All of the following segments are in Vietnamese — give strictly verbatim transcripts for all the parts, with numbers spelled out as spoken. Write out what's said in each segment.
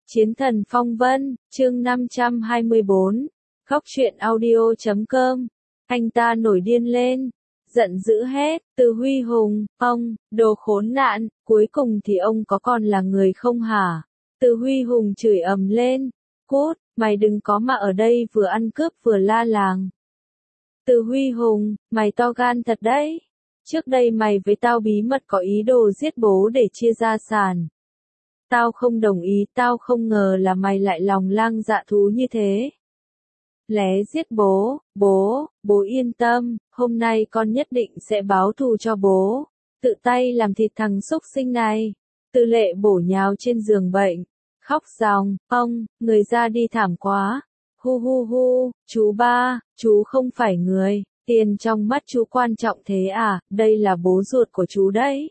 Chiến thần phong vân, chương năm trăm hai mươi bốn, Khóc truyện audio chấm com. Anh ta nổi điên lên, giận dữ hét, Từ Huy Hùng, ông, đồ khốn nạn, cuối cùng thì ông có còn là người không hả? Từ Huy Hùng chửi ầm lên, cút, mày đừng có mà ở đây vừa ăn cướp vừa la làng. Từ Huy Hùng, mày to gan thật đấy. Trước đây mày với tao bí mật có ý đồ giết bố để chia gia sản. Tao không đồng ý, tao không ngờ là mày lại lòng lang dạ thú như thế. Lé giết bố, bố, bố yên tâm, hôm nay con nhất định sẽ báo thù cho bố. Tự tay làm thịt thằng xúc sinh này. Tư Lệ bổ nhào trên giường bệnh, khóc ròng, ông, người ra đi thảm quá. Hu hu hu, chú ba, chú không phải người, tiền trong mắt chú quan trọng thế à, đây là bố ruột của chú đấy.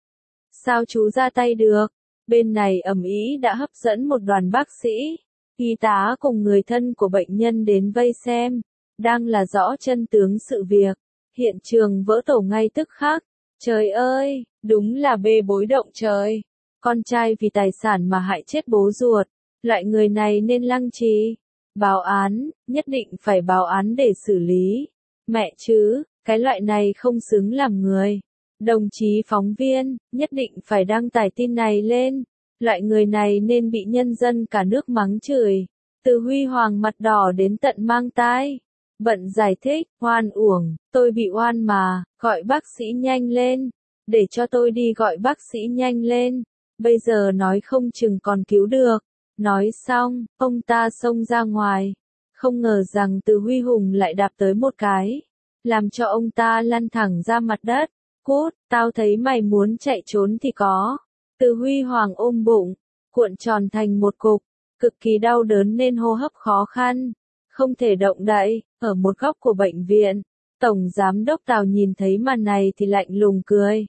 Sao chú ra tay được? Bên này ầm ĩ đã hấp dẫn một đoàn bác sĩ, y tá cùng người thân của bệnh nhân đến vây xem, đang là rõ chân tướng sự việc. Hiện trường vỡ tổ ngay tức khắc. Trời ơi, đúng là bê bối động trời. Con trai vì tài sản mà hại chết bố ruột, loại người này nên lăng trì. Báo án, nhất định phải báo án để xử lý. Mẹ chứ, cái loại này không xứng làm người. Đồng chí phóng viên, nhất định phải đăng tải tin này lên. Loại người này nên bị nhân dân cả nước mắng chửi. Từ Huy Hoàng mặt đỏ đến tận mang tai. Bận giải thích, oan uổng, tôi bị oan mà, gọi bác sĩ nhanh lên. Để cho tôi đi gọi bác sĩ nhanh lên. Bây giờ nói không chừng còn cứu được. Nói xong, ông ta xông ra ngoài. Không ngờ rằng Từ Huy Hùng lại đạp tới một cái. Làm cho ông ta lăn thẳng ra mặt đất. Cút, tao thấy mày muốn chạy trốn thì có. Từ Huy Hoàng ôm bụng, cuộn tròn thành một cục, cực kỳ đau đớn nên hô hấp khó khăn, không thể động đậy. Ở một góc của bệnh viện, Tổng Giám đốc Tào nhìn thấy màn này thì lạnh lùng cười.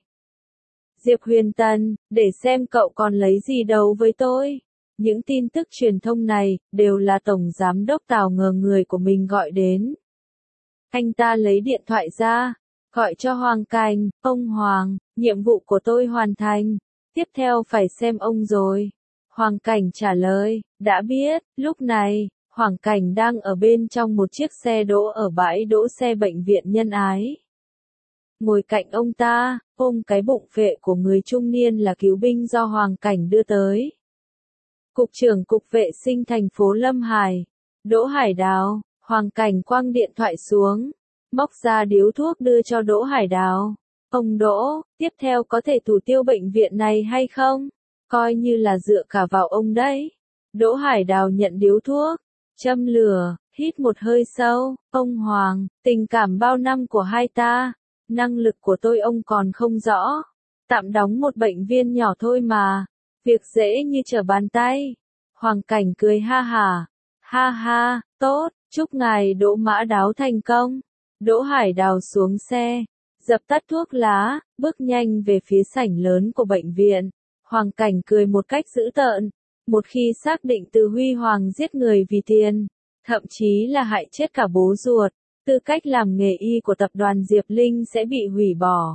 Diệp Huyền Tân, để xem cậu còn lấy gì đấu với tôi. Những tin tức truyền thông này, đều là Tổng Giám đốc Tào ngờ người của mình gọi đến. Anh ta lấy điện thoại ra, gọi cho Hoàng Cảnh, ông Hoàng, nhiệm vụ của tôi hoàn thành. Tiếp theo phải xem ông rồi. Hoàng Cảnh trả lời, đã biết. Lúc này, Hoàng Cảnh đang ở bên trong một chiếc xe đỗ ở bãi đỗ xe bệnh viện Nhân Ái. Ngồi cạnh ông ta, ôm cái bụng phệ của người trung niên là cứu binh do Hoàng Cảnh đưa tới. Cục trưởng Cục Vệ sinh thành phố Lâm Hải, Đỗ Hải Đào. Hoàng Cảnh quăng điện thoại xuống, móc ra điếu thuốc đưa cho Đỗ Hải Đào. Ông Đỗ, tiếp theo có thể thủ tiêu bệnh viện này hay không? Coi như là dựa cả vào ông đấy. Đỗ Hải Đào nhận điếu thuốc, châm lửa, hít một hơi sâu. Ông Hoàng, tình cảm bao năm của hai ta, năng lực của tôi ông còn không rõ. Tạm đóng một bệnh viện nhỏ thôi mà, việc dễ như trở bàn tay. Hoàng Cảnh cười ha hả, ha ha, tốt, chúc ngài Đỗ Mã Đáo thành công. Đỗ Hải Đào xuống xe, dập tắt thuốc lá, bước nhanh về phía sảnh lớn của bệnh viện. Hoàng Cảnh cười một cách dữ tợn. Một khi xác định Từ Huy Hoàng giết người vì tiền, thậm chí là hại chết cả bố ruột, tư cách làm nghề y của tập đoàn Diệp Linh sẽ bị hủy bỏ.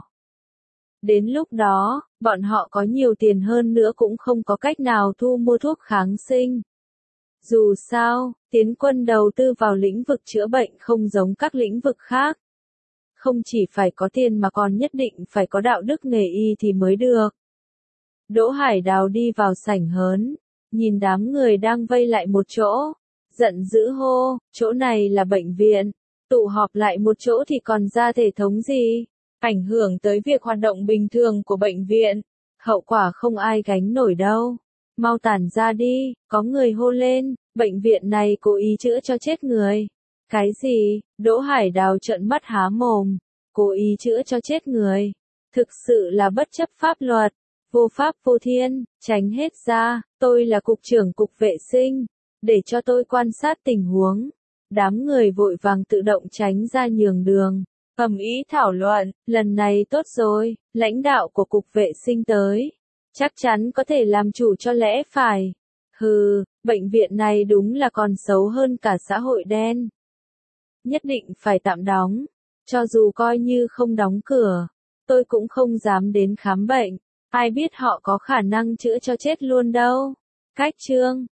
Đến lúc đó, bọn họ có nhiều tiền hơn nữa cũng không có cách nào thu mua thuốc kháng sinh. Dù sao, Tiến Quân đầu tư vào lĩnh vực chữa bệnh không giống các lĩnh vực khác. Không chỉ phải có tiền mà còn nhất định phải có đạo đức nghề y thì mới được. Đỗ Hải Đào đi vào sảnh hớn, nhìn đám người đang vây lại một chỗ, giận dữ hô, chỗ này là bệnh viện, tụ họp lại một chỗ thì còn ra thể thống gì, ảnh hưởng tới việc hoạt động bình thường của bệnh viện, hậu quả không ai gánh nổi đâu. Mau tản ra đi, có người hô lên, bệnh viện này cố ý chữa cho chết người. Cái gì? Đỗ Hải Đào trợn mắt há mồm, cố ý chữa cho chết người. Thực sự là bất chấp pháp luật, vô pháp vô thiên, tránh hết ra, tôi là cục trưởng Cục Vệ sinh, để cho tôi quan sát tình huống. Đám người vội vàng tự động tránh ra nhường đường, ầm ĩ thảo luận, lần này tốt rồi, lãnh đạo của Cục Vệ sinh tới. Chắc chắn có thể làm chủ cho lẽ phải. Hừ, bệnh viện này đúng là còn xấu hơn cả xã hội đen. Nhất định phải tạm đóng. Cho dù coi như không đóng cửa, tôi cũng không dám đến khám bệnh. Ai biết họ có khả năng chữa cho chết luôn đâu. Cách chương